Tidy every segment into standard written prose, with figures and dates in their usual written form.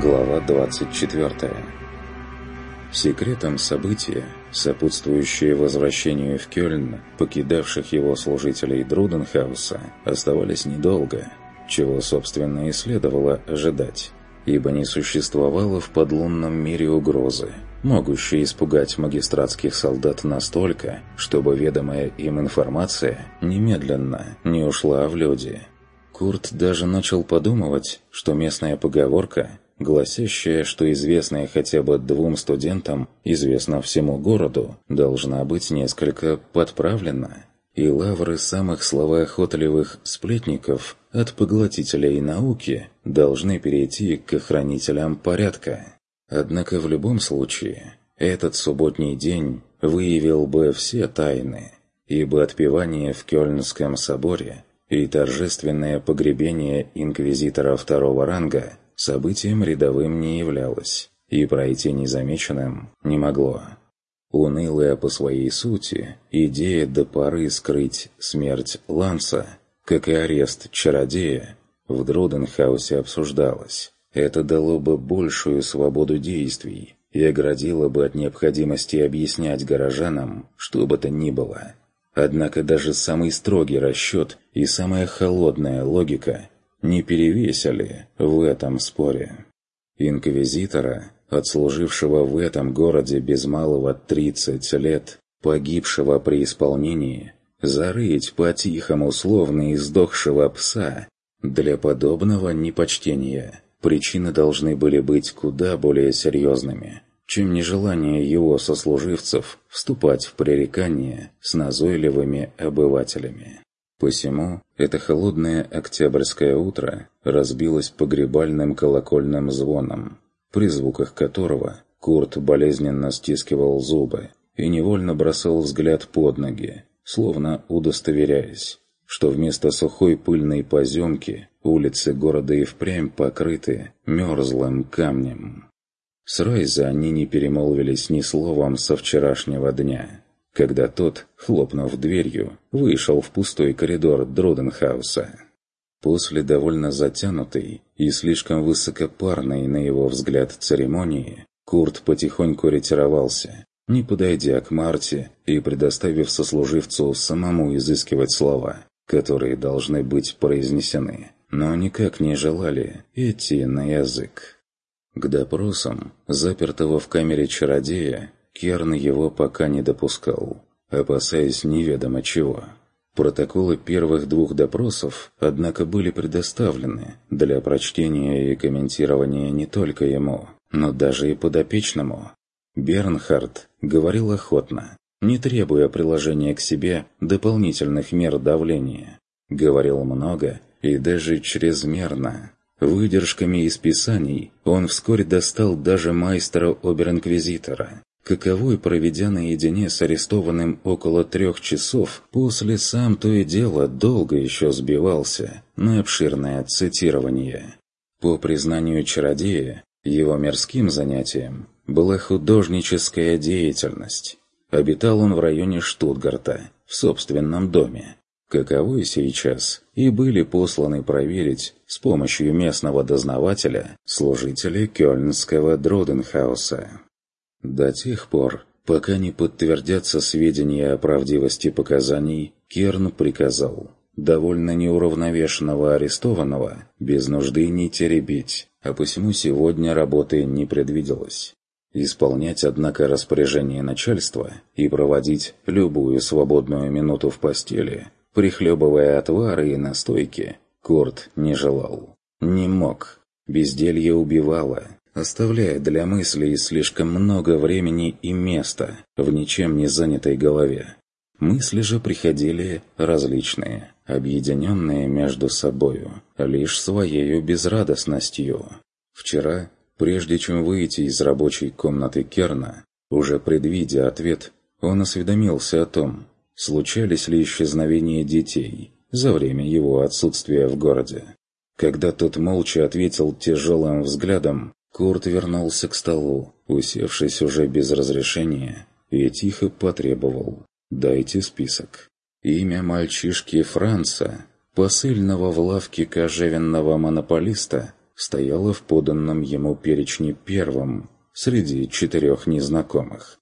Глава 24. Секретом события, сопутствующие возвращению в Кёльн покидавших его служителей Друденхауса, оставались недолго, чего, собственно, и следовало ожидать, ибо не существовало в подлунном мире угрозы, могущей испугать магистратских солдат настолько, чтобы ведомая им информация немедленно не ушла в люди. Курт даже начал подумывать, что местная поговорка, гласящая, что известное хотя бы двум студентам известно всему городу, должна быть несколько подправлена, и лавры самых словоохотливых сплетников от поглотителей науки должны перейти к охранителям порядка. Однако в любом случае, этот субботний день выявил бы все тайны, ибо отпевание в Кёльнском соборе и торжественное погребение инквизитора второго ранга событием рядовым не являлось и пройти незамеченным не могло. Унылая по своей сути идея до поры скрыть смерть Ланса, как и арест чародея, в Друденхаусе обсуждалась. Это дало бы большую свободу действий и оградило бы от необходимости объяснять горожанам, что бы то ни было. Однако даже самый строгий расчет и самая холодная логика не перевесили в этом споре. Инквизитора, отслужившего в этом городе без малого 30 лет, погибшего при исполнении, зарыть по-тихому словно издохшего пса, для подобного непочтения причины должны были быть куда более серьезными, чем нежелание его сослуживцев вступать в пререкания с назойливыми обывателями. Посему это холодное октябрьское утро разбилось погребальным колокольным звоном, при звуках которого Курт болезненно стискивал зубы и невольно бросал взгляд под ноги, словно удостоверяясь, что вместо сухой пыльной поземки улицы города и впрямь покрыты мерзлым камнем. С Райза они не перемолвились ни словом со вчерашнего дня, когда тот, хлопнув дверью, вышел в пустой коридор Друденхауса. После довольно затянутой и слишком высокопарной, на его взгляд, церемонии, Курт потихоньку ретировался, не подойдя к Марте и предоставив сослуживцу самому изыскивать слова, которые должны быть произнесены, но никак не желали идти на язык. К допросам, запертого в камере чародея, Керн его пока не допускал, опасаясь неведомо чего. Протоколы первых двух допросов, однако, были предоставлены для прочтения и комментирования не только ему, но даже и подопечному. Бернхард говорил охотно, не требуя приложения к себе дополнительных мер давления. Говорил много и даже чрезмерно. Выдержками из писаний он вскоре достал даже майстера обер-инквизитора, каковой, проведя наедине с арестованным около 3 часов, после сам то и дело долго еще сбивался на обширное цитирование. По признанию чародея, его мирским занятием была художническая деятельность. Обитал он в районе Штутгарта, в собственном доме, каковой сейчас и были посланы проверить с помощью местного дознавателя служители Кёльнского Друденхауса. До тех пор, пока не подтвердятся сведения о правдивости показаний, Керн приказал довольно неуравновешенного арестованного без нужды не теребить, а посему сегодня работы не предвиделось. Исполнять, однако, распоряжение начальства и проводить любую свободную минуту в постели, прихлебывая отвары и настойки, Курт не желал. Не мог. Безделье убивало, оставляя для мыслей слишком много времени и места в ничем не занятой голове. Мысли же приходили различные, объединенные между собою, лишь своею безрадостностью. Вчера, прежде чем выйти из рабочей комнаты Керна, уже предвидя ответ, он осведомился о том, случались ли исчезновения детей за время его отсутствия в городе. Когда тот молча ответил тяжелым взглядом, Курт вернулся к столу, усевшись уже без разрешения, и тихо потребовал: «Дайте список». Имя мальчишки Франца, посыльного в лавке кожевенного монополиста, стояла в поданном ему перечне первым среди 4 незнакомых.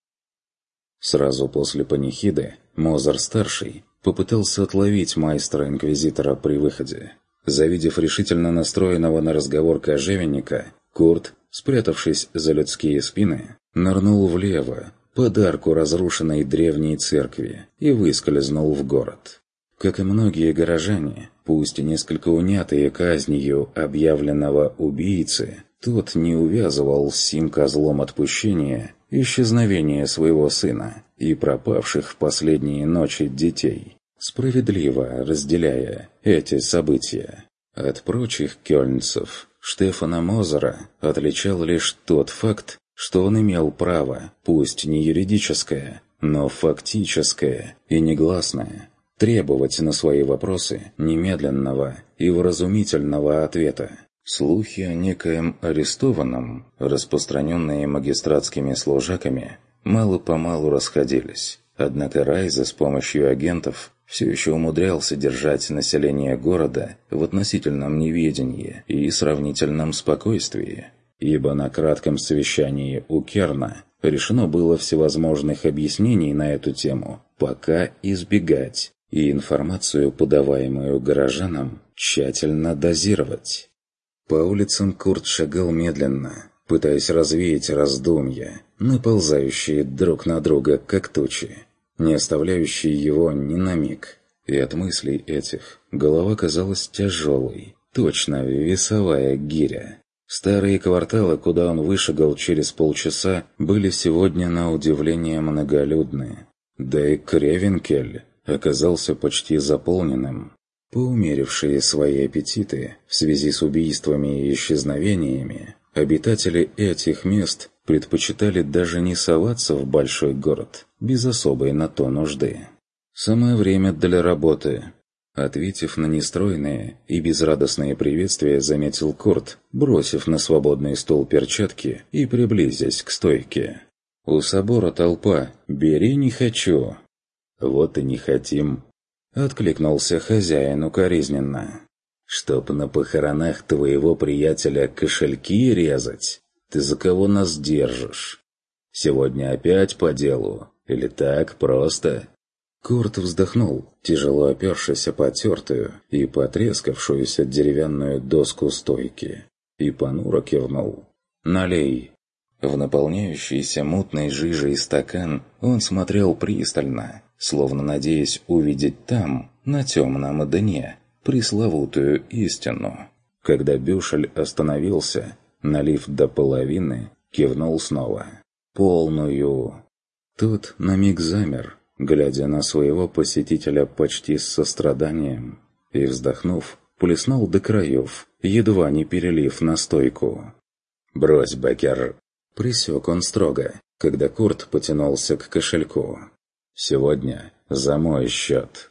Сразу после панихиды Мозер-старший попытался отловить майстра-инквизитора при выходе. Завидев решительно настроенного на разговор кожевенника, Курт, спрятавшись за людские спины, нырнул влево, под арку разрушенной древней церкви, и выскользнул в город. Как и многие горожане, пусть и несколько унятые казнью объявленного убийцы, тот не увязывал с сим козлом отпущения исчезновение своего сына и пропавших в последние ночи детей, справедливо разделяя эти события. От прочих кёльнцев Штефана Мозера отличал лишь тот факт, что он имел право, пусть не юридическое, но фактическое и негласное, требовать на свои вопросы немедленного и вразумительного ответа. Слухи о некоем арестованном, распространенные магистратскими служаками, мало-помалу расходились. Однако Райзе с помощью агентов все еще умудрялся держать население города в относительном неведении и сравнительном спокойствии, ибо на кратком совещании у Керна решено было всевозможных объяснений на эту тему пока избегать и информацию, подаваемую горожанам, тщательно дозировать. По улицам Курт шагал медленно, пытаясь развеять раздумья, наползающие друг на друга, как тучи, не оставляющие его ни на миг. И от мыслей этих голова казалась тяжелой, точно весовая гиря. Старые кварталы, куда он вышагал через полчаса, были сегодня на удивление многолюдны. Да и Кревенкель оказался почти заполненным. Поумерившие свои аппетиты в связи с убийствами и исчезновениями, обитатели этих мест предпочитали даже не соваться в большой город без особой на то нужды. «Самое время для работы», — ответив на нестройные и безрадостные приветствия, заметил Курт, бросив на свободный стол перчатки и приблизясь к стойке. «У собора толпа, бери не хочу». «Вот и не хотим», — откликнулся хозяин укоризненно. «Чтоб на похоронах твоего приятеля кошельки резать? Ты за кого нас держишь? Сегодня опять по делу? Или так просто?» Курт вздохнул, тяжело опершись о потертую и потрескавшуюся деревянную доску стойки, и понуро кивнул. «Налей». В наполняющийся мутной жижей стакан он смотрел пристально, словно надеясь увидеть там, на темном дне, пресловутую истину. Когда Бюшель остановился, налив до половины, кивнул снова. «Полную». Тот на миг замер, глядя на своего посетителя почти с состраданием, и, вздохнув, плеснул до краев, едва не перелив на стойку. «Брось, Беккер!» — присек он строго, когда Курт потянулся к кошельку. «Сегодня за мой счет».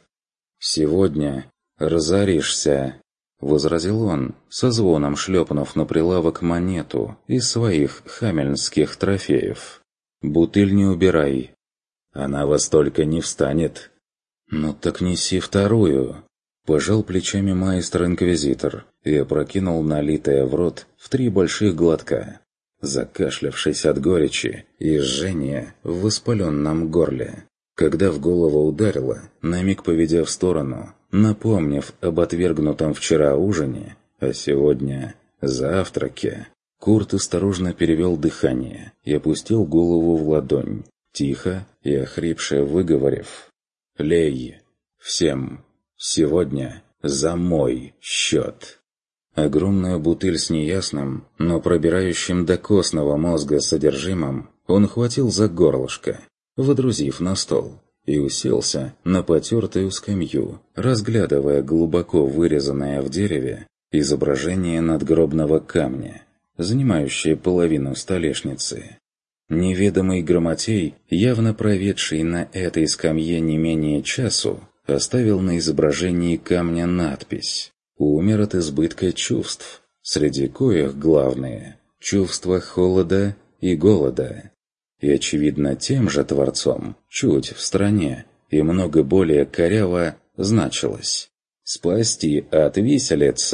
«Сегодня разоришься», — возразил он, со звоном шлепнув на прилавок монету из своих хамельнских трофеев. «Бутыль не убирай. Она во столько не встанет». «Ну так неси вторую», — пожал плечами майстер-инквизитор и опрокинул налитое в рот в 3 больших глотка, закашлявшись от горечи и жжения в воспаленном горле. Когда в голову ударило, на миг поведя в сторону, напомнив об отвергнутом вчера ужине, а сегодня завтраке, Курт осторожно перевел дыхание и опустил голову в ладонь, тихо и охрипше выговорив: «Лей! Всем! Сегодня за мой счет!» Огромную бутыль с неясным, но пробирающим до костного мозга содержимым он хватил за горлышко, водрузив на стол, и уселся на потертую скамью, разглядывая глубоко вырезанное в дереве изображение надгробного камня, занимающее половину столешницы. Неведомый грамотей, явно проведший на этой скамье не менее часу, оставил на изображении камня надпись: «Умер от избытка чувств, среди коих главные – чувства холода и голода». И, очевидно, тем же творцом, чуть в стороне и много более коряво, значилось: «Спасти от виселицы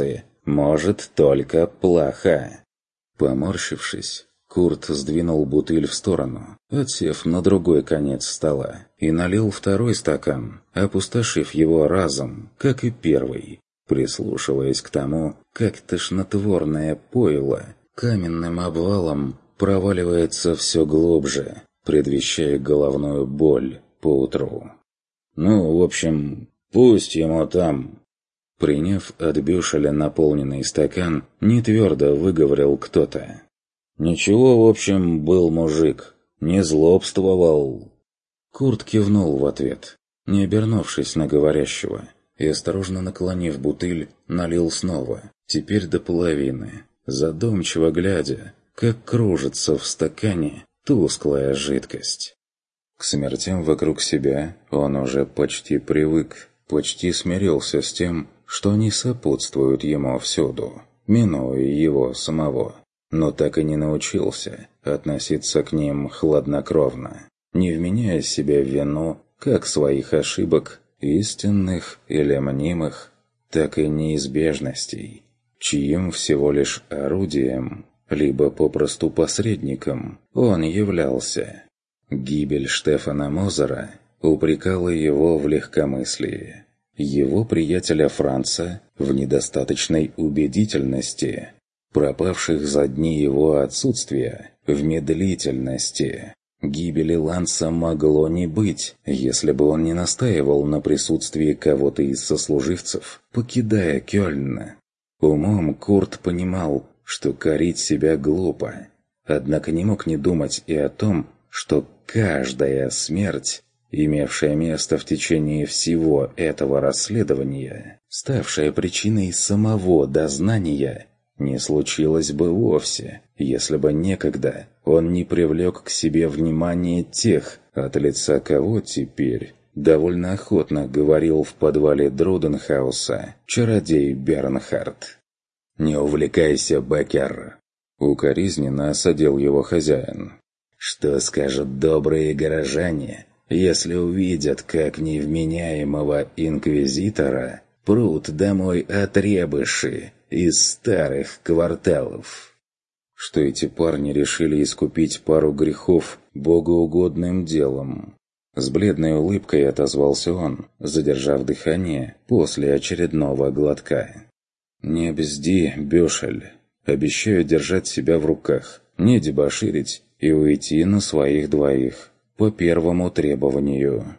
может только плохо». Поморщившись, Курт сдвинул бутыль в сторону, отсев на другой конец стола, и налил второй стакан, опустошив его разом, как и первый, прислушиваясь к тому, как тошнотворное пойло каменным обвалом проваливается все глубже, предвещая головную боль поутру. «Ну, в общем, пусть ему там». Приняв от Бюшеля наполненный стакан, нетвердо выговорил кто-то. «Ничего, в общем, был мужик. Не злобствовал». Курт кивнул в ответ, не обернувшись на говорящего, и, осторожно наклонив бутыль, налил снова, теперь до половины, задумчиво глядя, как кружится в стакане тусклая жидкость. К смертям вокруг себя он уже почти привык, почти смирился с тем, что они сопутствуют ему всюду, минуя его самого, но так и не научился относиться к ним хладнокровно, не вменяя себе в вину как своих ошибок, истинных или мнимых, так и неизбежностей, чьим всего лишь орудием, либо попросту посредником, он являлся. Гибель Штефана Мозера упрекала его в легкомыслии, его приятеля Франца в недостаточной убедительности, пропавших за дни его отсутствия в медлительности. Гибели Ланса могло не быть, если бы он не настаивал на присутствии кого-то из сослуживцев, покидая Кёльн. Умом Курт понимал, что корить себя глупо, однако не мог не думать и о том, что каждая смерть, имевшая место в течение всего этого расследования, ставшая причиной самого дознания, не случилось бы вовсе, если бы некогда он не привлек к себе внимание тех, от лица кого теперь довольно охотно говорил в подвале Друденхауса чародей Бернхард. «Не увлекайся, Беккер!» — укоризненно осадил его хозяин. «Что скажут добрые горожане, если увидят, как невменяемого инквизитора прут домой отребыши из старых кварталов?» Что эти парни решили искупить пару грехов богоугодным делом. С бледной улыбкой отозвался он, задержав дыхание после очередного глотка. «Не бзди, Бюшель. Обещаю держать себя в руках, не дебоширить и уйти на своих двоих, по первому требованию».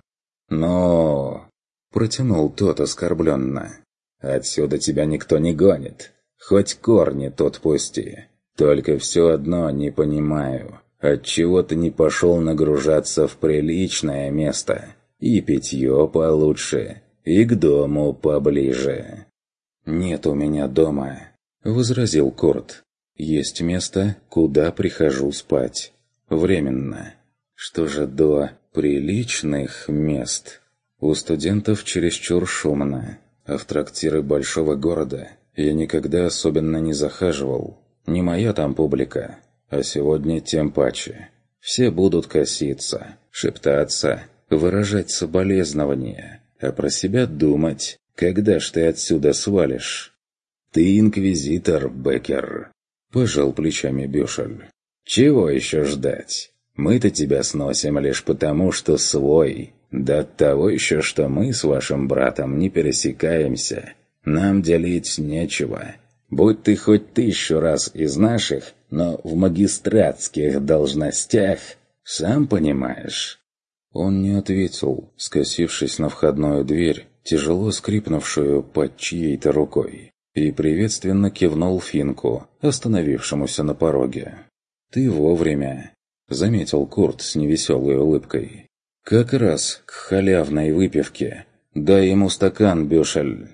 «Но...» — протянул тот оскорбленно. «Отсюда тебя никто не гонит. Хоть корни тут пусти. Только все одно не понимаю, отчего ты не пошел нагружаться в приличное место, и питье получше, и к дому поближе». «Нет у меня дома», — возразил Курт. «Есть место, куда прихожу спать. Временно. Что же до приличных мест? У студентов чересчур шумно, а в трактиры большого города я никогда особенно не захаживал. Не моя там публика, а сегодня тем паче. Все будут коситься, шептаться, выражать соболезнования, а про себя думать, когда ж ты отсюда свалишь». «Ты инквизитор, Беккер», — пожал плечами Бюшель. «Чего еще ждать? Мы-то тебя сносим лишь потому, что свой. Да от того еще, что мы с вашим братом не пересекаемся. Нам делить нечего. Будь ты хоть 1000 раз из наших, но в магистратских должностях, сам понимаешь». Он не ответил, скосившись на входную дверь, тяжело скрипнувшую под чьей-то рукой, и приветственно кивнул Финку, остановившемуся на пороге. «Ты вовремя», — заметил Курт с невеселой улыбкой. «Как раз к халявной выпивке. Дай ему стакан, Бюшель».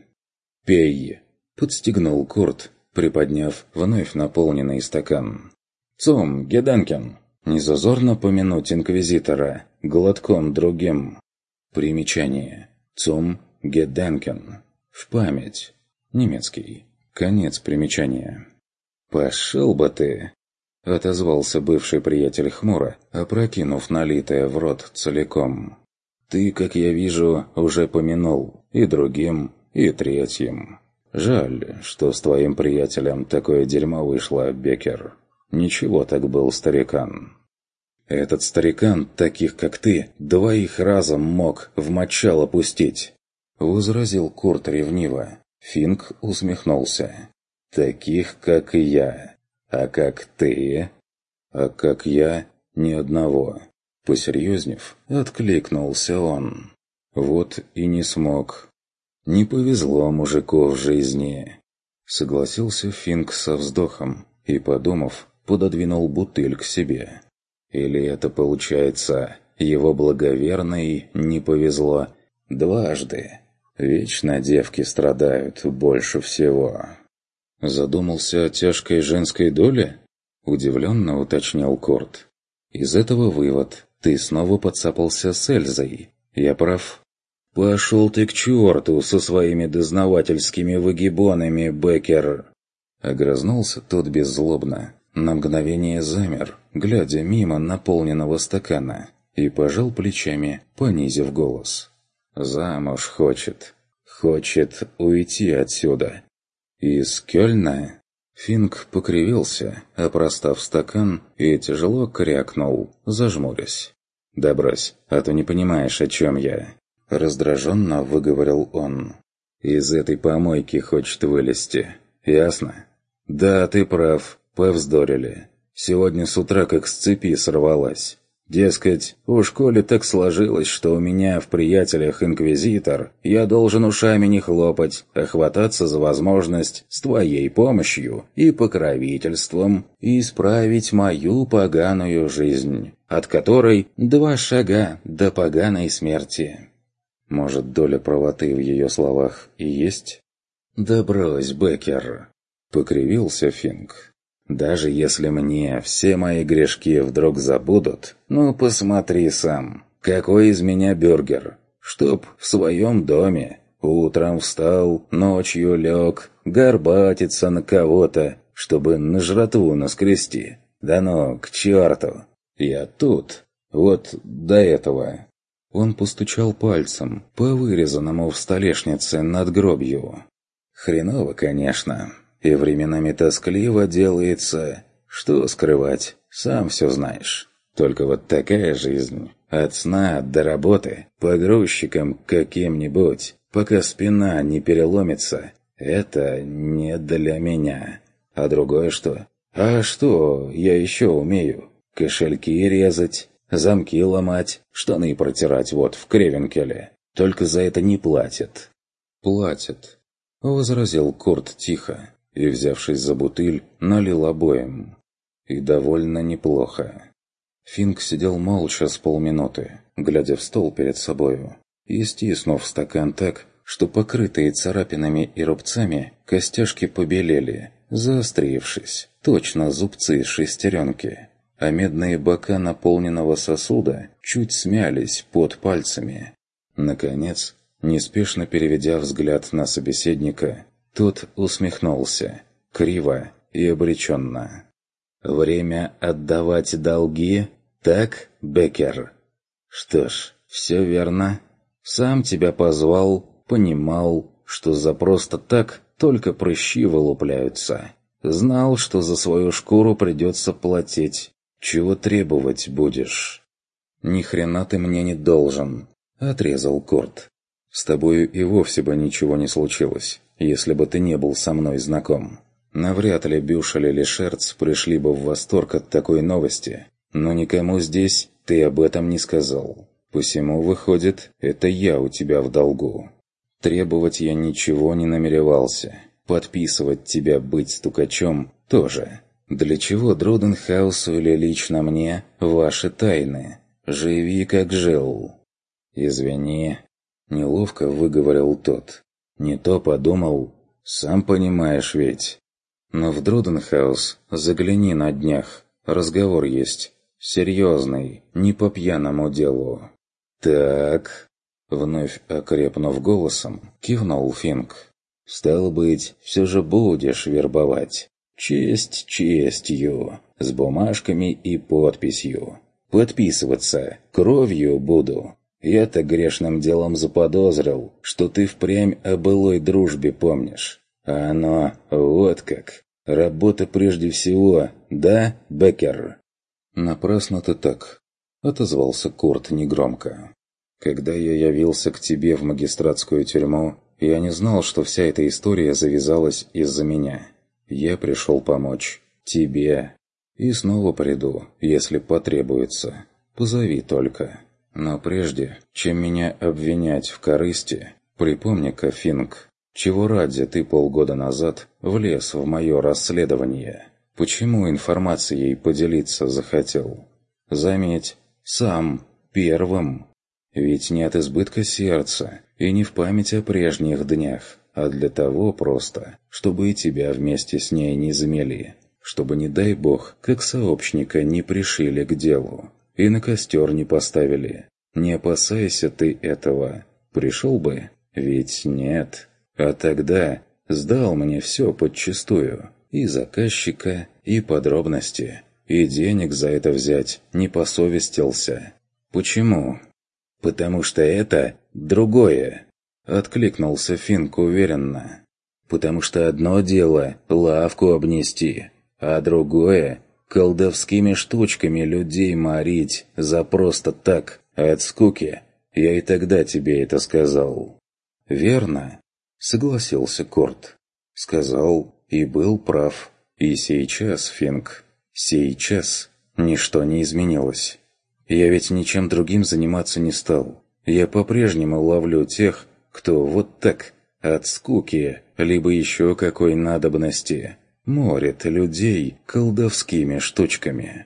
«Пей», — подстегнул Курт, приподняв вновь наполненный стакан. «Цум, Геденкен, не зазорно помянуть инквизитора глотком другим». Примечание. Цум Геденкен. В память. Немецкий. Конец примечания. «Пошел бы ты!» — отозвался бывший приятель хмуро, опрокинув налитое в рот целиком. «Ты, как я вижу, уже помянул и другим, и третьим. Жаль, что с твоим приятелем такое дерьмо вышло, Беккер. Ничего так был старикан. Этот старикан, таких как ты, двоих разом мог в мочало пустить, возразил Курт ревниво. Финк усмехнулся. Таких, как и я. А как ты? А как я, ни одного. Посерьезнев, откликнулся он. Вот и не смог. Не повезло мужику в жизни. Согласился Финк со вздохом и, подумав, пододвинул бутыль к себе. Или это получается, его благоверной не повезло дважды? Вечно девки страдают больше всего. Задумался о тяжкой женской доле? Удивленно уточнил Курт. Из этого вывод. Ты снова подцапался с Эльзой. Я прав? Пошел ты к черту со своими дознавательскими выгибонами, Беккер! Огрызнулся тот беззлобно. На мгновение замер, глядя мимо наполненного стакана, и пожал плечами, понизив голос. Замуж хочет. Хочет уйти отсюда. Из Кёльна? Финк покривился, опростав стакан, и тяжело крякнул, зажмурясь. «Да брось, а то не понимаешь, о чем я», — раздраженно выговорил он. «Из этой помойки хочет вылезти. Ясно?» «Да, ты прав, повздорили. Сегодня с утра как с цепи сорвалась. Дескать, у школе так сложилось, что у меня в приятелях инквизитор, я должен ушами не хлопать, а хвататься за возможность с твоей помощью и покровительством исправить мою поганую жизнь, от которой 2 шага до поганой смерти». Может, доля правоты в ее словах и есть? «Да брось, Беккер!» — покривился Финк. «Даже если мне все мои грешки вдруг забудут, ну посмотри сам, какой из меня бюргер, чтоб в своем доме утром встал, ночью лег, горбатиться на кого-то, чтобы на жратву наскрести. Да ну, к черту! Я тут, вот до этого». Он постучал пальцем по вырезанному в столешнице надгробью. «Хреново, конечно». И временами тоскливо делается. Что скрывать, сам все знаешь. Только вот такая жизнь. От сна до работы, погрузчиком каким-нибудь, пока спина не переломится. Это не для меня. А другое что? А что я еще умею? Кошельки резать, замки ломать, штаны протирать вот в Кревенкеле. Только за это не платят. «Платят», — возразил Курт тихо. И, взявшись за бутыль, налил обоим. И довольно неплохо. Финк сидел молча с полминуты, глядя в стол перед собою, и стиснув стакан так, что покрытые царапинами и рубцами костяшки побелели, заострившись, точно зубцы шестеренки, а медные бока наполненного сосуда чуть смялись под пальцами. Наконец, неспешно переведя взгляд на собеседника, тот усмехнулся, криво и обреченно. «Время отдавать долги? Так, Беккер?» «Что ж, все верно. Сам тебя позвал, понимал, что за просто так только прыщи вылупляются. Знал, что за свою шкуру придется платить. Чего требовать будешь?» «Ни хрена ты мне не должен», — отрезал Курт. «С тобою и вовсе бы ничего не случилось, если бы ты не был со мной знаком. Навряд ли Бюшель или Шерц пришли бы в восторг от такой новости, но никому здесь ты об этом не сказал. Посему, выходит, это я у тебя в долгу. Требовать я ничего не намеревался, подписывать тебя быть стукачом тоже. Для чего Друденхаусу или лично мне ваши тайны? Живи, как жил». «Извини», — неловко выговорил тот. «Не то подумал, сам понимаешь ведь. Но в Друденхаус загляни на днях, разговор есть. Серьезный, не по пьяному делу». «Так», — вновь окрепнув голосом, кивнул Финк. «Стало быть, все же будешь вербовать. Честь честью, с бумажками и подписью. Подписываться кровью буду. Я-то грешным делом заподозрил, что ты впрямь о былой дружбе помнишь. А оно вот как. Работа прежде всего, да, Беккер?» «Напрасно ты так», — отозвался Курт негромко. «Когда я явился к тебе в магистратскую тюрьму, я не знал, что вся эта история завязалась из-за меня. Я пришел помочь тебе. И снова приду, если потребуется. Позови только. Но прежде, чем меня обвинять в корысти, припомни-ка, Финк, чего ради ты полгода назад влез в мое расследование? Почему информацией поделиться захотел? Заметь, сам, первым. Ведь не от избытка сердца и не в память о прежних днях, а для того просто, чтобы и тебя вместе с ней не замели, чтобы, не дай бог, как сообщника не пришили к делу и на костер не поставили. Не опасайся ты этого. Пришел бы? Ведь нет. А тогда сдал мне все подчистую. И заказчика, и подробности. И денег за это взять не посовестился. Почему? «Потому что это другое», — откликнулся Финк уверенно. «Потому что одно дело — лавку обнести, а другое — колдовскими штучками людей морить за просто так, от скуки. Я и тогда тебе это сказал». «Верно», — согласился Корт. «Сказал и был прав. И сейчас, Финк, сейчас ничто не изменилось. Я ведь ничем другим заниматься не стал. Я по-прежнему ловлю тех, кто вот так, от скуки, либо еще какой надобности, морит людей колдовскими штучками.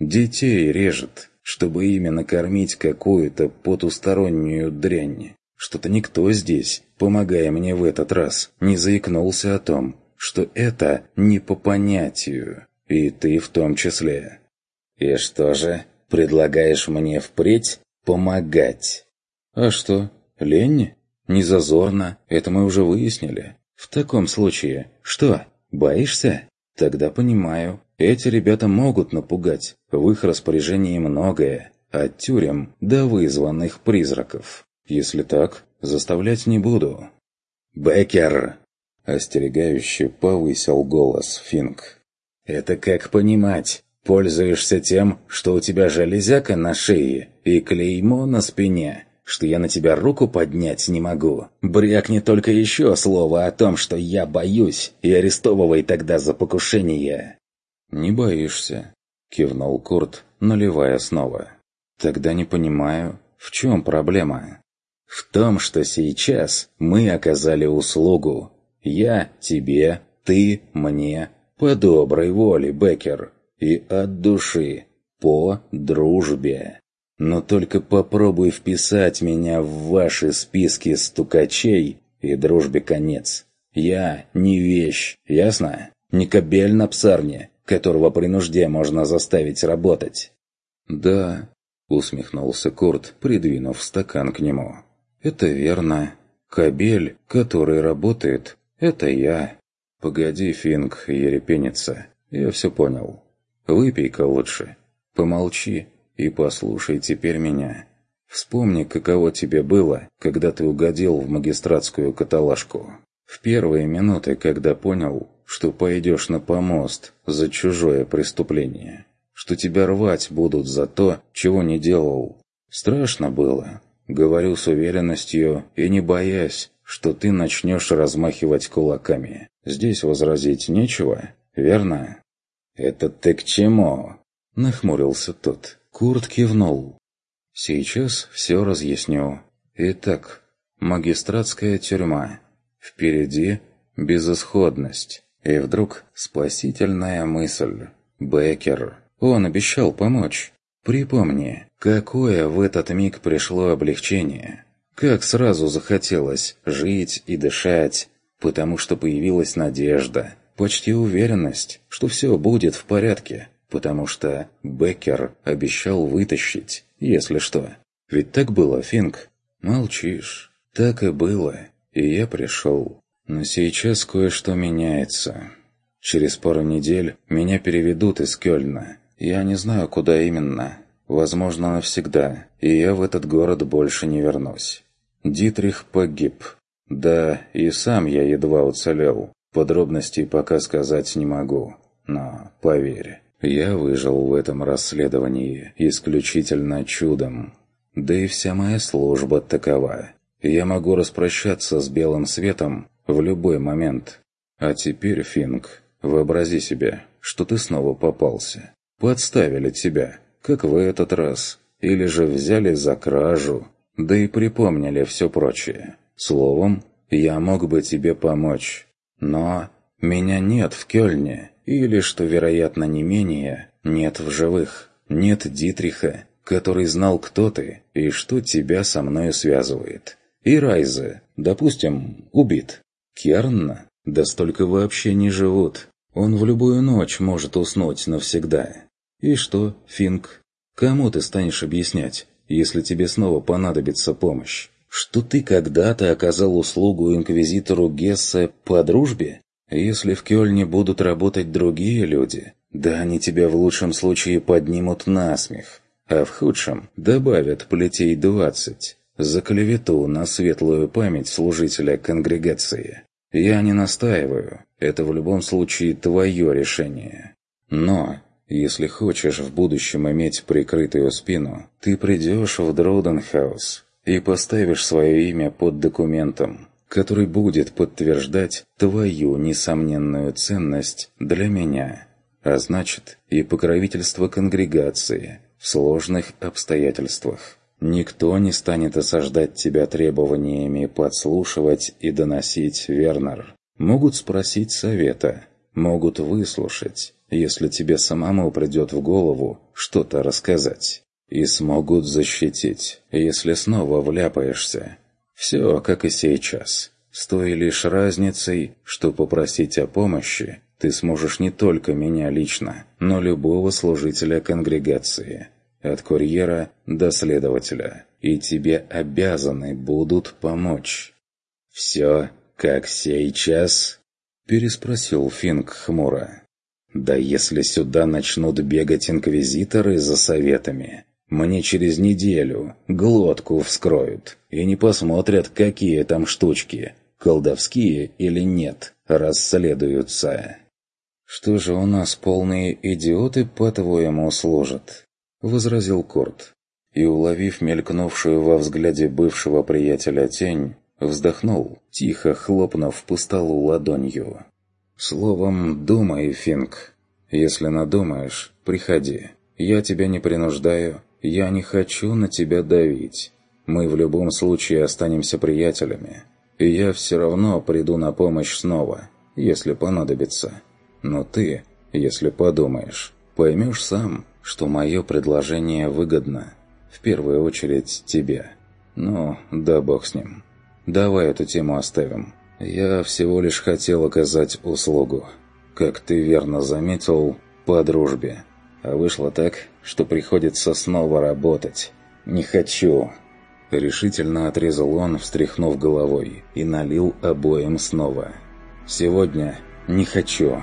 Детей режет, чтобы ими накормить какую-то потустороннюю дрянь. Что-то никто здесь, помогая мне в этот раз, не заикнулся о том, что это не по понятию, и ты в том числе. И что же, предлагаешь мне впредь помогать? А что, лень? Не зазорно, это мы уже выяснили. В таком случае, что, боишься? Тогда понимаю, эти ребята могут напугать, в их распоряжении многое, от тюрем до вызванных призраков. Если так, заставлять не буду. «Беккер!» – остерегающе повысил голос Финк. «Это как понимать? Пользуешься тем, что у тебя железяка на шее и клеймо на спине, что я на тебя руку поднять не могу. Брякни только еще слово о том, что я боюсь, и арестовывай тогда за покушение». «Не боишься», — кивнул Курт, наливая снова. «Тогда не понимаю, в чем проблема?» «В том, что сейчас мы оказали услугу. Я тебе, ты мне, по доброй воле, Беккер, и от души, по дружбе. Но только попробуй вписать меня в ваши списки стукачей, и дружбе конец. Я не вещь, ясно? Не кобель на псарне, которого при нужде можно заставить работать». «Да», — усмехнулся Курт, придвинув стакан к нему. «Это верно. Кобель, который работает, это я. Погоди, Финк, ерепениться. Я все понял. Выпей-ка лучше. Помолчи и послушай теперь меня. Вспомни, каково тебе было, когда ты угодил в магистратскую каталажку. В первые минуты, когда понял, что пойдешь на помост за чужое преступление, что тебя рвать будут за то, чего не делал. Страшно было. Говорю с уверенностью и не боясь, что ты начнешь размахивать кулаками. Здесь возразить нечего, верно?» «Это ты к чему?» – нахмурился тот. Курт кивнул. «Сейчас все разъясню. Итак, магистратская тюрьма. Впереди безысходность. И вдруг спасительная мысль. Беккер. Он обещал помочь. Припомни, какое в этот миг пришло облегчение. Как сразу захотелось жить и дышать, потому что появилась надежда, почти уверенность, что все будет в порядке, потому что Беккер обещал вытащить, если что. Ведь так было, Финк? Молчишь. Так и было, и я пришел. Но сейчас кое-что меняется. Через пару недель меня переведут из Кёльна. Я не знаю, куда именно. Возможно, навсегда, и я в этот город больше не вернусь. Дитрих погиб. Да, и сам я едва уцелел. Подробностей пока сказать не могу, но, поверь, я выжил в этом расследовании исключительно чудом. Да и вся моя служба такова. Я могу распрощаться с белым светом в любой момент. А теперь, Финк, вообрази себе, что ты снова попался. Подставили тебя, как в этот раз. Или же взяли за кражу, да и припомнили все прочее. Словом, я мог бы тебе помочь. Но меня нет в Кёльне, или, что вероятно не менее, нет в живых. Нет Дитриха, который знал, кто ты и что тебя со мною связывает. И Райзе, допустим, убит. Керн, да столько вообще не живут. Он в любую ночь может уснуть навсегда. И что, Финк? Кому ты станешь объяснять, если тебе снова понадобится помощь? Что ты когда-то оказал услугу инквизитору Гессе по дружбе? Если в Кёльне будут работать другие люди, да они тебя в лучшем случае поднимут насмех, а в худшем добавят плетей 20 за клевету на светлую память служителя конгрегации. Я не настаиваю, это в любом случае твое решение. Но, если хочешь в будущем иметь прикрытую спину, ты придешь в Дроденхаус и поставишь свое имя под документом, который будет подтверждать твою несомненную ценность для меня, а значит и покровительство конгрегации в сложных обстоятельствах. Никто не станет осаждать тебя требованиями подслушивать и доносить, Вернер. Могут спросить совета, могут выслушать, если тебе самому придет в голову что-то рассказать. И смогут защитить, если снова вляпаешься. Все, как и сейчас. С той лишь разницей, что попросить о помощи ты сможешь не только меня лично, но любого служителя конгрегации. От курьера до следователя. И тебе обязаны будут помочь. «Все, как сейчас?» – переспросил Финк хмуро. «Да если сюда начнут бегать инквизиторы за советами, мне через неделю глотку вскроют и не посмотрят, какие там штучки, колдовские или нет, расследуются». «Что же у нас полные идиоты, по-твоему, служат?» — возразил Корт. И, уловив мелькнувшую во взгляде бывшего приятеля тень, вздохнул, тихо хлопнув по столу ладонью. «Словом, думай, Финк. Если надумаешь, приходи. Я тебя не принуждаю, я не хочу на тебя давить. Мы в любом случае останемся приятелями. И я все равно приду на помощь снова, если понадобится. Но ты, если подумаешь, поймешь сам, что мое предложение выгодно. В первую очередь тебе. Ну, да бог с ним. Давай эту тему оставим. Я всего лишь хотел оказать услугу. Как ты верно заметил, по дружбе. А вышло так, что приходится снова работать. Не хочу. Решительно отрезал он, встряхнув головой, и налил обоим снова. Сегодня не хочу.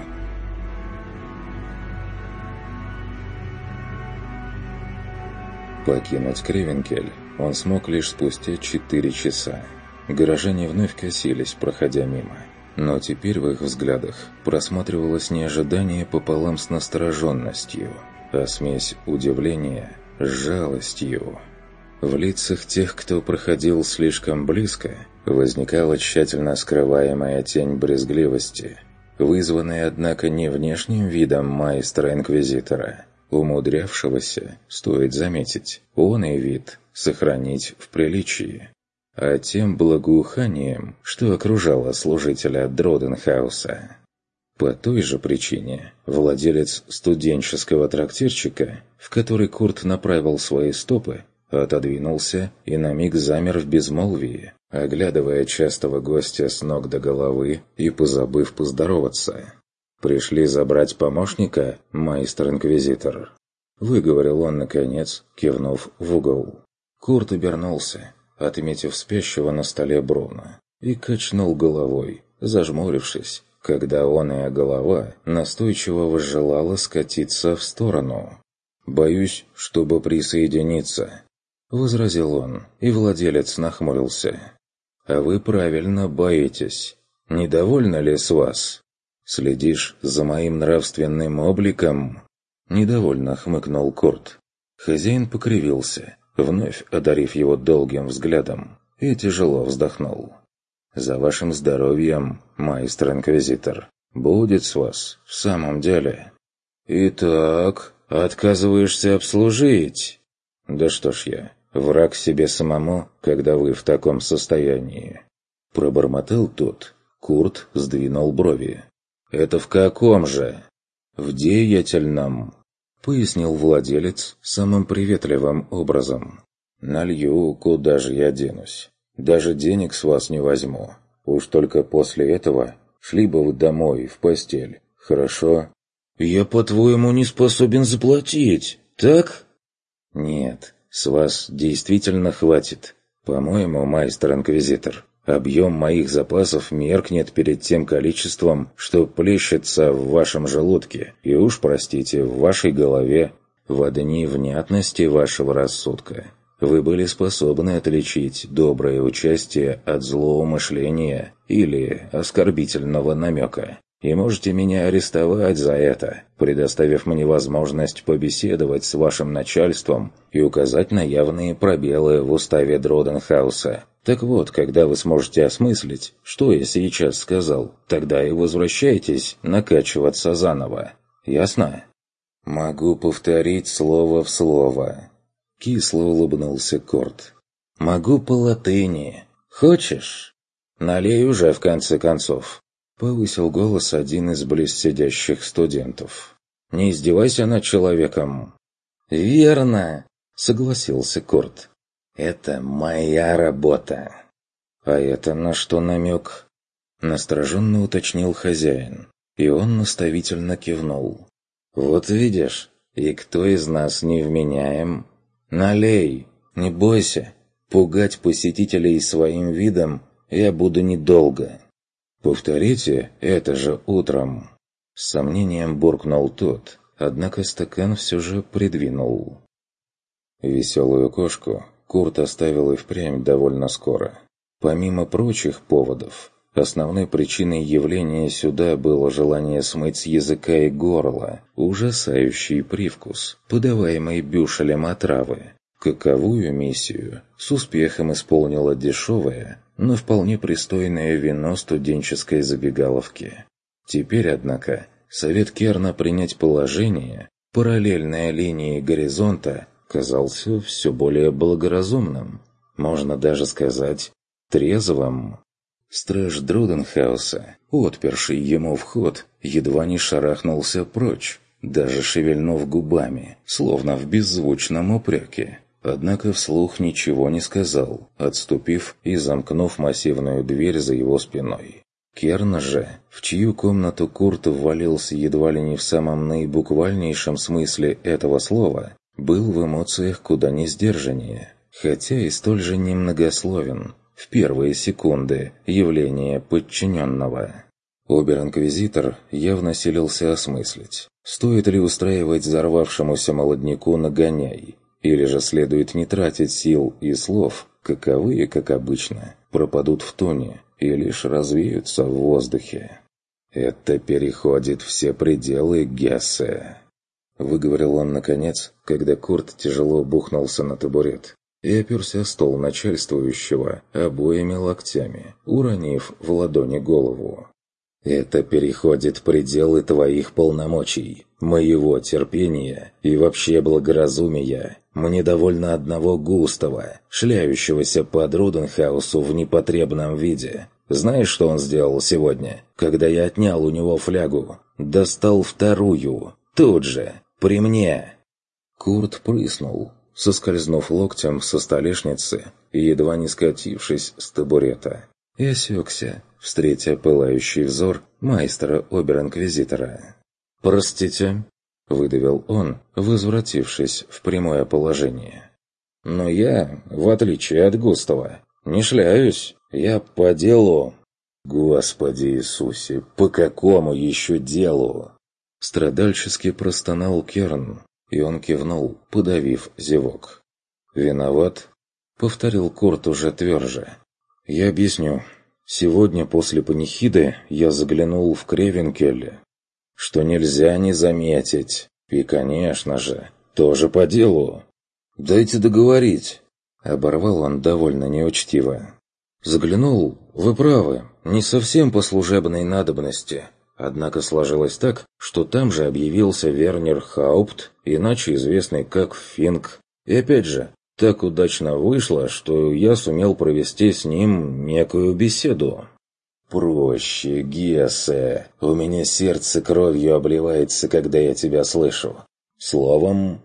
Покинуть Кривенкель он смог лишь спустя 4 часа. Горожане вновь косились, проходя мимо. Но теперь в их взглядах просматривалось не ожидание пополам с настороженностью, а смесь удивления с жалостью. В лицах тех, кто проходил слишком близко, возникала тщательно скрываемая тень брезгливости, вызванная, однако, не внешним видом майстра-инквизитора, умудрявшегося, стоит заметить, он и вид сохранить в приличии, а тем благоуханием, что окружало служителя Дроденхауса. По той же причине владелец студенческого трактирчика, в который Курт направил свои стопы, отодвинулся и на миг замер в безмолвии, оглядывая частого гостя с ног до головы и позабыв поздороваться. «Пришли забрать помощника, майстер-инквизитор?» — выговорил он наконец, кивнув в угол. Курт обернулся, отметив спящего на столе Бруно, и качнул головой, зажмурившись, когда оная голова настойчиво возжелала скатиться в сторону. «Боюсь, чтобы присоединиться», — возразил он, и владелец нахмурился. «А вы правильно боитесь. Недовольна ли с вас? Следишь за моим нравственным обликом?» Недовольно хмыкнул Курт. Хозяин покривился, вновь одарив его долгим взглядом, и тяжело вздохнул. «За вашим здоровьем, майстер-инквизитор. Будет с вас, в самом деле». «Итак, отказываешься обслужить?» «Да что ж я, враг себе самому, когда вы в таком состоянии?» Пробормотал тот. Курт сдвинул брови. «Это в каком же?» «В деятельном», — пояснил владелец самым приветливым образом. «Налью, куда же я денусь? Даже денег с вас не возьму. Уж только после этого шли бы вы домой, в постель. Хорошо?» «Я, по-твоему, не способен заплатить, так?» «Нет, с вас действительно хватит. По-моему, майстер-инквизитор, объем моих запасов меркнет перед тем количеством, что плещется в вашем желудке, и уж, простите, в вашей голове, в дни внятности вашего рассудка. Вы были способны отличить доброе участие от злоумышления или оскорбительного намека. И можете меня арестовать за это, предоставив мне возможность побеседовать с вашим начальством и указать на явные пробелы в уставе Дроденхауса. Так вот, когда вы сможете осмыслить, что я сейчас сказал, тогда и возвращайтесь накачиваться заново. Ясно?» «Могу повторить слово в слово», — кисло улыбнулся Корт. «Могу по латыни. Хочешь? Налей уже, в конце концов». Повысил голос один из близсидящих студентов. «Не издевайся над человеком». «Верно», — согласился Корт. «Это моя работа». «А это на что намек?» Настороженно уточнил хозяин, и он наставительно кивнул. «Вот видишь, и кто из нас не вменяем? Налей, не бойся, пугать посетителей своим видом я буду недолго». «Повторите это же утром!» С сомнением буркнул тот, однако стакан все же придвинул. Веселую кошку Курт оставил и впрямь довольно скоро. Помимо прочих поводов, основной причиной явления сюда было желание смыть с языка и горла ужасающий привкус, подаваемый бюшелем отравы. Каковую миссию с успехом исполнила дешевая, но вполне пристойное вино студенческой забегаловки. Теперь, однако, совет Керна принять положение, параллельное линии горизонта, казался все более благоразумным, можно даже сказать, трезвым. Страж Дроденхауса, отперший ему вход, едва не шарахнулся прочь, даже шевельнув губами, словно в беззвучном упреке. Однако вслух ничего не сказал, отступив и замкнув массивную дверь за его спиной. Керн же, в чью комнату Курт ввалился едва ли не в самом наибуквальнейшем смысле этого слова, был в эмоциях куда не сдержаннее, хотя и столь же немногословен в первые секунды явления подчиненного. Обер-инквизитор явно силился осмыслить, стоит ли устраивать взорвавшемуся молодняку нагоняй, или же следует не тратить сил и слов, каковые, как обычно, пропадут в тоне и лишь развеются в воздухе. «Это переходит все пределы, Гессе», — выговорил он наконец, когда Курт тяжело бухнулся на табурет и оперся о стол начальствующего обоими локтями, уронив в ладони голову. «Это переходит пределы твоих полномочий, моего терпения и вообще благоразумия. Мне довольно одного Густава, шляющегося по Дроденхаусу в непотребном виде. Знаешь, что он сделал сегодня, когда я отнял у него флягу? Достал вторую, тут же, при мне». Курт прыснул, соскользнув локтем со столешницы и едва не скатившись с табурета, и осекся, встретя пылающий взор майстра обер-инквизитора. «Простите», — выдавил он, возвратившись в прямое положение. «Но я, в отличие от Густава, не шляюсь, я по делу». «Господи Иисусе, по какому еще делу?» Страдальчески простонал Керн, и он кивнул, подавив зевок. «Виноват?» — повторил Курт уже тверже. «Я объясню. Сегодня после панихиды я заглянул в Кревенкель, что нельзя не заметить. И, конечно же, тоже по делу. «Дайте договорить», — оборвал он довольно неучтиво. «Заглянул, вы правы, не совсем по служебной надобности. Однако сложилось так, что там же объявился Вернер Хаупт, иначе известный как Финк. И опять же, так удачно вышло, что я сумел провести с ним некую беседу». «Проще, Гессе. У меня сердце кровью обливается, когда я тебя слышу. Словом,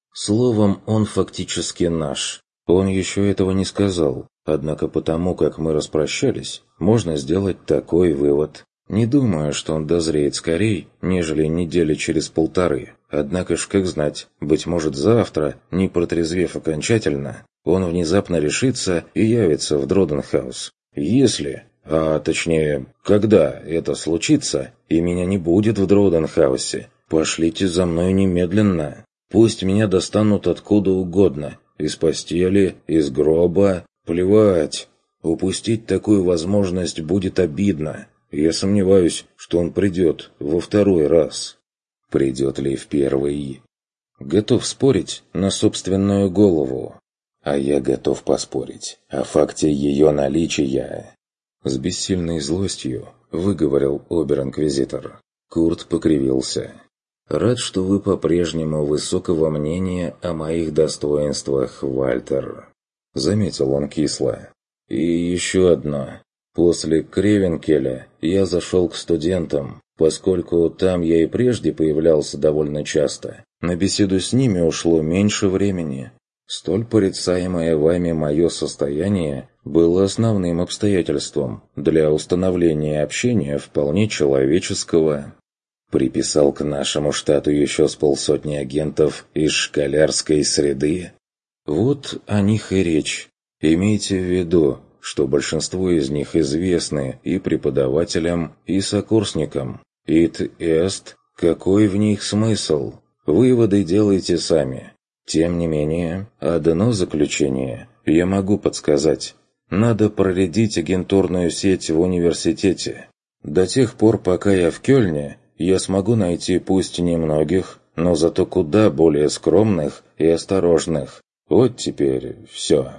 он фактически наш. Он еще этого не сказал. Однако потому, как мы распрощались, можно сделать такой вывод. Не думаю, что он дозреет скорей, нежели недели через полторы. Однако ж, как знать, быть может завтра, не протрезвев окончательно, он внезапно решится и явится в Дроденхаус. Если, а точнее, когда это случится, и меня не будет в Дроденхаусе, пошлите за мной немедленно. Пусть меня достанут откуда угодно, из постели, из гроба, плевать. Упустить такую возможность будет обидно. Я сомневаюсь, что он придет во второй раз. Придет ли в первый? Готов спорить на собственную голову. А я готов поспорить о факте ее наличия. С бессильной злостью выговорил обер-инквизитор. Курт покривился. «Рад, что вы по-прежнему высокого мнения о моих достоинствах, Вальтер», — заметил он кисло. «И еще одно. После Кревенкеля я зашел к студентам, поскольку там я и прежде появлялся довольно часто. На беседу с ними ушло меньше времени. Столь порицаемое вами мое состояние было основным обстоятельством для установления общения вполне человеческого». Приписал к нашему штату еще с полсотни агентов из школярской среды. Вот о них и речь. Имейте в виду, что большинство из них известны и преподавателям, и сокурсникам. Ит эст, какой в них смысл? Выводы делайте сами. Тем не менее, одно заключение я могу подсказать. Надо проредить агентурную сеть в университете. До тех пор, пока я в Кёльне, я смогу найти пусть немногих, но зато куда более скромных и осторожных. Вот теперь все.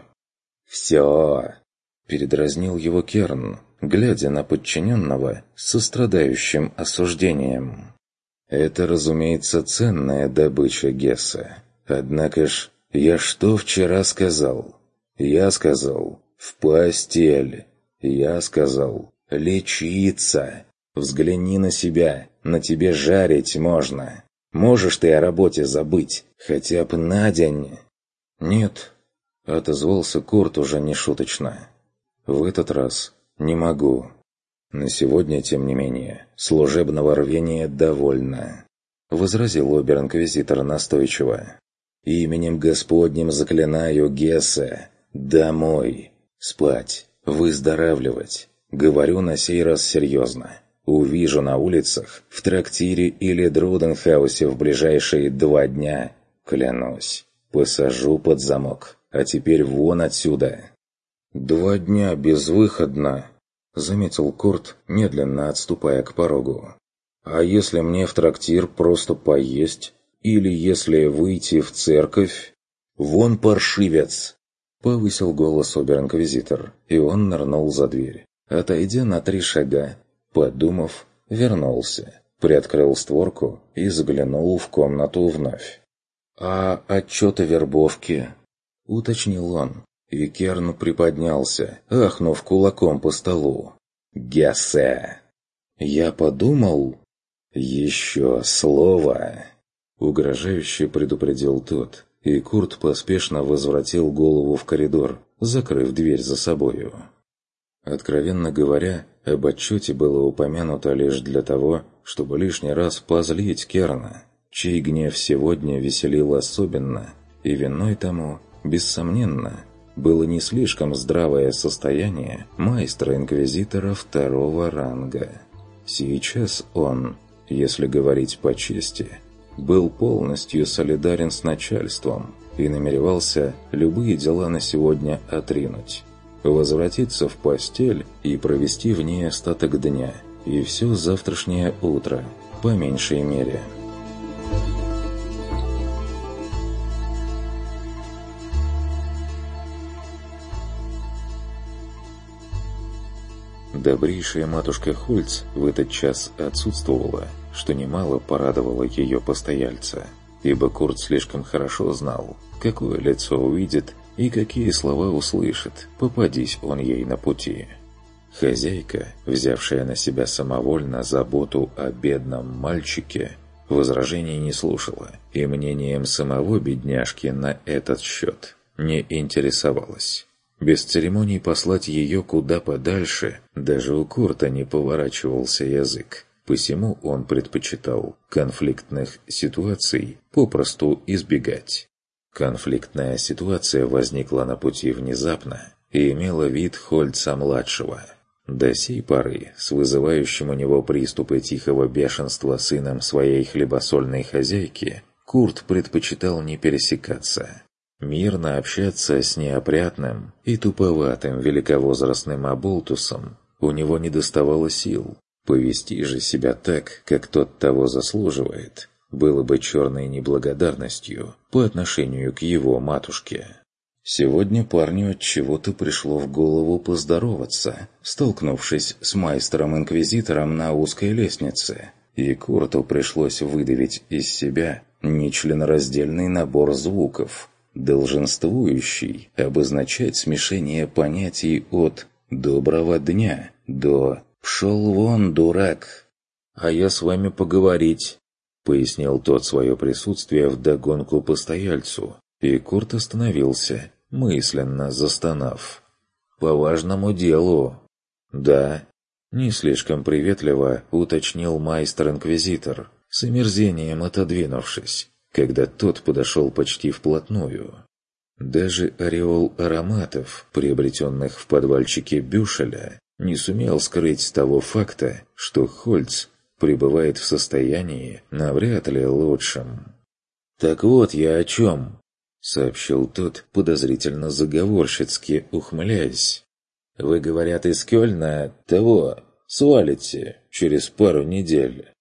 «Все!» – передразнил его Керн, глядя на подчиненного с сострадающим осуждением. «Это, разумеется, ценная добыча Гесса. Однако ж, я что вчера сказал? Я сказал «в постель». Я сказал «лечиться». Взгляни на себя, на тебе жарить можно. Можешь ты о работе забыть, хотя бы на день?» «Нет», — отозвался Курт уже нешуточно. «В этот раз не могу. На сегодня, тем не менее, служебного рвения довольно», — возразил обер-инквизитор настойчиво. «Именем Господним заклинаю Гессе, домой, спать, выздоравливать. Говорю на сей раз серьезно. Увижу на улицах, в трактире или Друденхаусе в ближайшие 2 дня, клянусь, посажу под замок. А теперь вон отсюда». 2 дня безвыходно», — заметил Курт, медленно отступая к порогу. «А если мне в трактир просто поесть? Или если выйти в церковь?» «Вон паршивец!» — повысил голос обер-инквизитор, и он нырнул за дверь. Отойдя на 3 шага, подумав, вернулся, приоткрыл створку и заглянул в комнату вновь. «А отчеты вербовки?» — уточнил он, и Керн приподнялся, ахнув кулаком по столу. «Гессе!» «Я подумал...» «Еще слово!» — угрожающе предупредил тот, и Курт поспешно возвратил голову в коридор, закрыв дверь за собою. Откровенно говоря, об отчете было упомянуто лишь для того, чтобы лишний раз позлить Керна, чей гнев сегодня веселил особенно, и виной тому, бессомненно, было не слишком здравое состояние майстра-инквизитора 2-го ранга. Сейчас он, если говорить по чести, был полностью солидарен с начальством и намеревался любые дела на сегодня отринуть. возвратиться в постель и провести в ней остаток дня, и все завтрашнее утро, по меньшей мере. Добрейшая матушка Хольц в этот час отсутствовала, что немало порадовало ее постояльца, ибо Курт слишком хорошо знал, какое лицо увидит и какие слова услышит, попадись он ей на пути. Хозяйка, взявшая на себя самовольно заботу о бедном мальчике, возражений не слушала и мнением самого бедняжки на этот счет не интересовалась. Без церемоний послать ее куда подальше даже у Курта не поворачивался язык, посему он предпочитал конфликтных ситуаций попросту избегать. Конфликтная ситуация возникла на пути внезапно и имела вид Хольца-младшего. До сей поры с вызывающим у него приступы тихого бешенства сыном своей хлебосольной хозяйки Курт предпочитал не пересекаться. Мирно общаться с неопрятным и туповатым великовозрастным оболтусом у него недоставало сил. Повести же себя так, как тот того заслуживает, было бы черной неблагодарностью по отношению к его матушке. Сегодня парню от чего-то пришло в голову поздороваться, столкнувшись с майстером-инквизитором на узкой лестнице, и Курту пришлось выдавить из себя нечленораздельный набор звуков, долженствующий обозначать смешение понятий от «доброго дня» до «пшел вон, дурак». «А я с вами поговорить», — пояснил тот свое присутствие вдогонку постояльцу, и Курт остановился, мысленно застонав. «По важному делу». «Да», — не слишком приветливо уточнил майстер-инквизитор, с омерзением отодвинувшись, когда тот подошел почти вплотную. Даже ореол ароматов, приобретенных в подвальчике Бюшеля, не сумел скрыть того факта, что Хольц пребывает в состоянии навряд ли лучшем. «Так вот я о чем», — сообщил тот, подозрительно заговорщицки ухмыляясь. «Вы, говорят, из Кёльна того свалите через пару недель».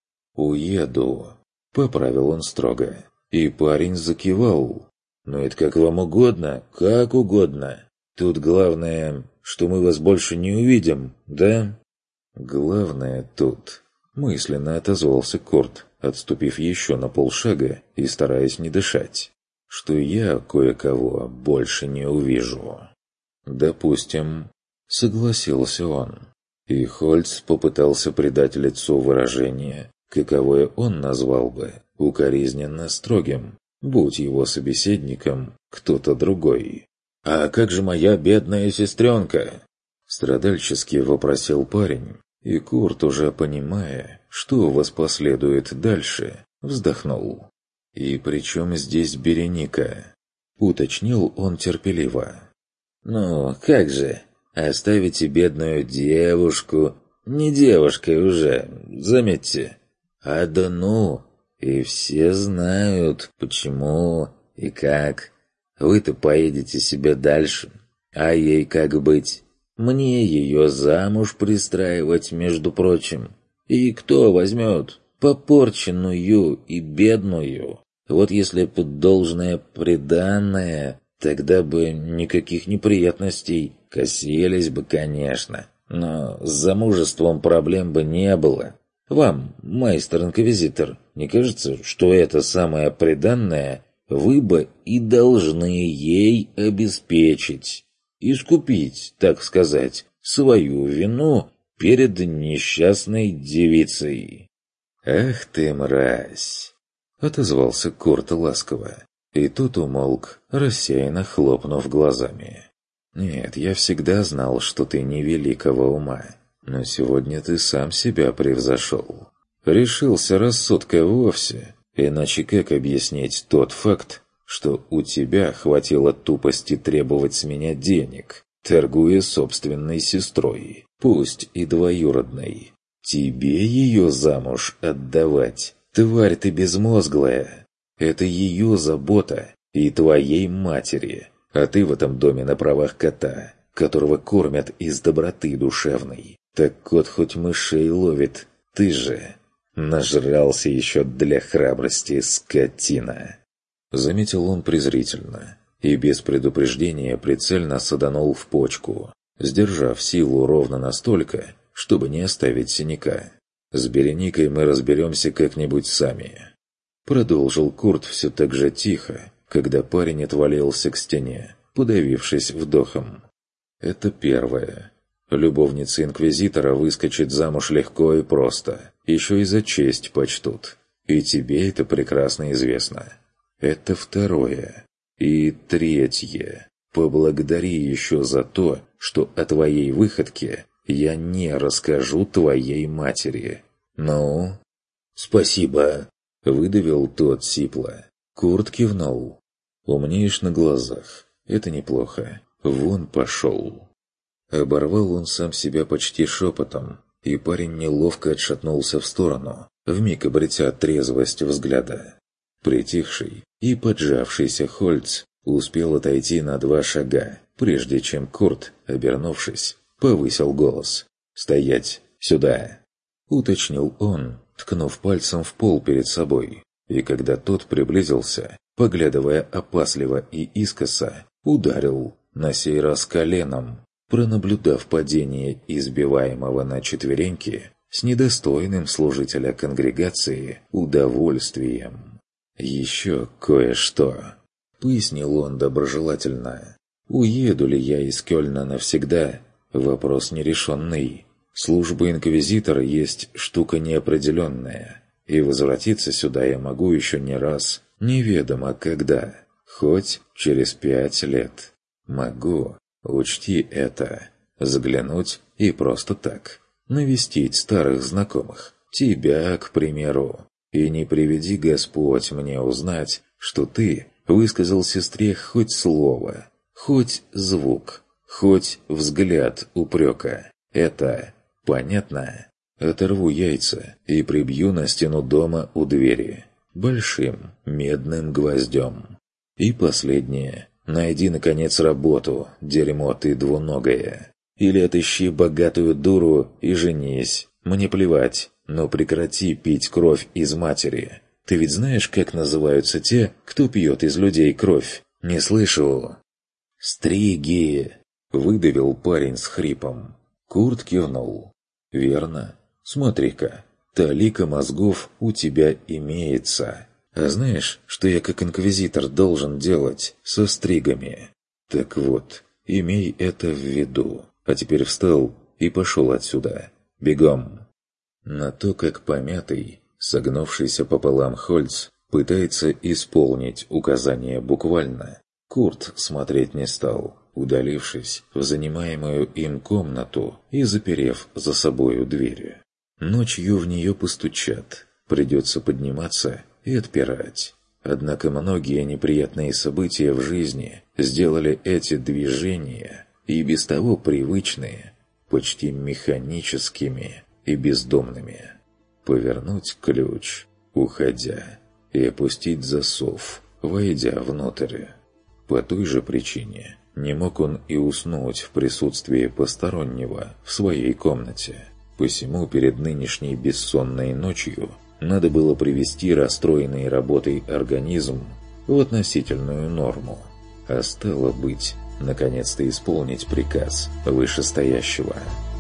«Уеду», — поправил он строго. И парень закивал. «Ну это как вам угодно, как угодно. Тут главное, что мы вас больше не увидим, да?» «Главное тут», — мысленно отозвался Курт, отступив еще на полшага и стараясь не дышать, «что я кое-кого больше не увижу». «Допустим», — согласился он. И Хольц попытался придать лицу выражение, каковое он назвал бы укоризненно строгим, будь его собеседником кто-то другой. «А как же моя бедная сестренка?» — страдальчески вопросил парень, и Курт, уже понимая, что воспоследует дальше, вздохнул. «И при чем здесь Береника?» — уточнил он терпеливо. «Ну, как же, оставите бедную девушку, не девушкой уже, заметьте, а да ну, и все знают, почему и как. Вы-то поедете себе дальше, а ей как быть? Мне ее замуж пристраивать, между прочим. И кто возьмет попорченную и бедную? Вот если бы должное приданое, тогда бы никаких неприятностей, косились бы, конечно, но с замужеством проблем бы не было. Вам, майстер-инквизитор, не кажется, что это самое приданое вы бы и должны ей обеспечить, искупить, так сказать, свою вину перед несчастной девицей?» «Ах ты, мразь!» — отозвался Курт ласково, и тут умолк, рассеянно хлопнув глазами. «Нет, я всегда знал, что ты невеликого ума, но сегодня ты сам себя превзошел. Решился рассудка вовсе, иначе как объяснить тот факт, что у тебя хватило тупости требовать с меня денег, торгуя собственной сестрой, пусть и двоюродной? Тебе ее замуж отдавать, тварь ты безмозглая. Это ее забота и твоей матери, а ты в этом доме на правах кота, которого кормят из доброты душевной. Так кот хоть мышей ловит, ты же нажрался еще для храбрости, скотина!» Заметил он презрительно и без предупреждения прицельно саданул в почку, сдержав силу ровно настолько, чтобы не оставить синяка. «С Береникой мы разберемся как-нибудь сами», — продолжил Курт все так же тихо, когда парень отвалился к стене, подавившись вдохом. «Это первое. Любовница инквизитора выскочит замуж легко и просто, еще и за честь почтут. И тебе это прекрасно известно. Это второе. И третье. Поблагодари еще за то, что о твоей выходке я не расскажу твоей матери. Ну?» «Спасибо», — выдавил тот сипло. Курт кивнул. «Умнеешь на глазах. Это неплохо. Вон пошел». Оборвал он сам себя почти шепотом, и парень неловко отшатнулся в сторону, вмиг обретя трезвость взгляда. Притихший и поджавшийся Хольц успел отойти на 2 шага, прежде чем Курт, обернувшись, повысил голос. «Стоять! Сюда!» — уточнил он, ткнув пальцем в пол перед собой. И когда тот приблизился, поглядывая опасливо и искоса, ударил, на сей раз коленом, пронаблюдав падение избиваемого на четвереньки с недостойным служителя конгрегации удовольствием. «Еще кое-что», — пояснил он доброжелательно. «Уеду ли я из Кёльна навсегда? Вопрос нерешенный. Служба инквизитора есть штука неопределенная, и возвратиться сюда я могу еще не раз, неведомо когда, хоть через 5 лет. Могу, учти это, заглянуть и просто так, навестить старых знакомых, тебя, к примеру. И не приведи Господь мне узнать, что ты высказал сестре хоть слово, хоть звук, хоть взгляд упрека. Это понятно? Оторву яйца и прибью на стену дома у двери большим медным гвоздем. И последнее. Найди, наконец, работу, дерьмо ты двуногое. Или отыщи богатую дуру и женись. Мне плевать, но прекрати пить кровь из матери. Ты ведь знаешь, как называются те, кто пьет из людей кровь? Не слышал?» «Стриги!» — выдавил парень с хрипом. Курт кивнул. «Верно. Смотри-ка, талика мозгов у тебя имеется. А знаешь, что я как инквизитор должен делать со стригами? Так вот, имей это в виду. А теперь встал и пошел отсюда. Бегом!» На то, как помятый, согнувшийся пополам Хольц пытается исполнить указание буквально, Курт смотреть не стал, удалившись в занимаемую им комнату и заперев за собою дверь. Ночью в нее постучат, придется подниматься и отпирать. Однако многие неприятные события в жизни сделали эти движения, и без того привычные, почти механическими и бездомными. Повернуть ключ, уходя, и опустить засов, войдя внутрь. По той же причине не мог он и уснуть в присутствии постороннего в своей комнате. Посему перед нынешней бессонной ночью надо было привести расстроенный работой организм в относительную норму, а стало быть, наконец-то исполнить приказ вышестоящего.